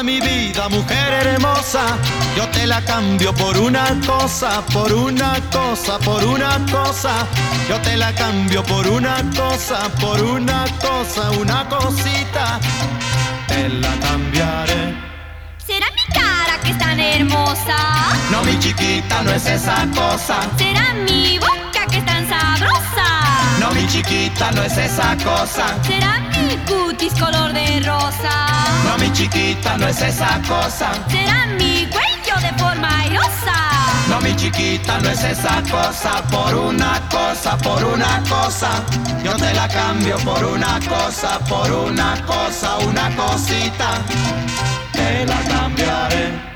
mi vida, mujer hermosa, yo te la cambio por una cosa, por una cosa, por una cosa. Yo te la cambio por una cosa, por una cosa, una cosita. Te la cambiaré. ¿Será mi cara que es tan hermosa? No, mi chiquita, no es esa cosa. ¿Será mi boca que es tan sabrosa? No, mi chiquita, no es esa cosa. ¿Será mi cutis color de rosa? No, mi chiquita, no es esa cosa. ¿Será mi cuello de forma airosa? No, mi chiquita, no es esa cosa. Por una cosa, por una cosa. Yo te la cambio por una cosa, una cosita. Te la cambiaré.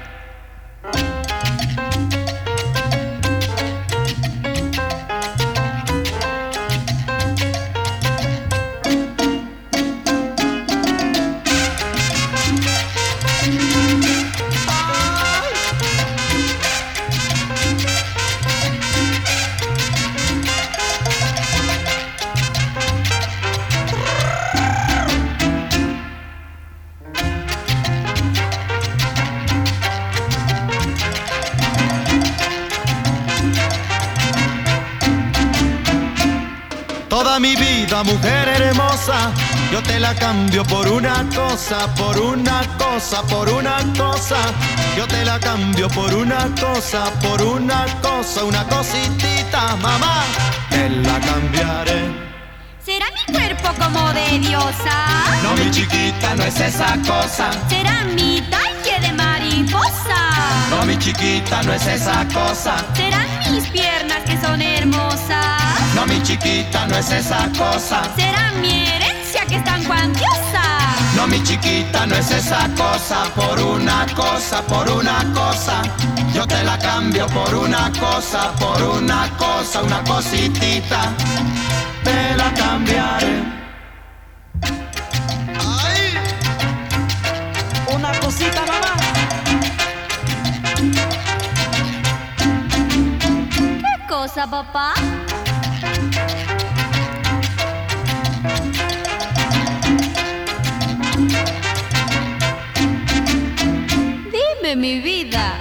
Toda mi vida, mujer hermosa, yo te la cambio por una cosa, por una cosa, por una cosa. Yo te la cambio por una cosa, una cositita, mamá. Te la cambiaré. ¿Será mi cuerpo como de diosa? No, mi chiquita, no es esa cosa. ¿Será mi talle de mariposa? No, mi chiquita, no es esa cosa. ¿Serán mis piernas que son hermosas? No, mi chiquita, no es esa cosa. ¿Será mi herencia que es tan cuantiosa? No, mi chiquita, no es esa cosa. Por una cosa, yo te la cambio por una cosa, una cositita. Te la cambiaré. ¡Ay! Una cosita, mamá. ¿Qué cosa, papá? Dime, mi vida.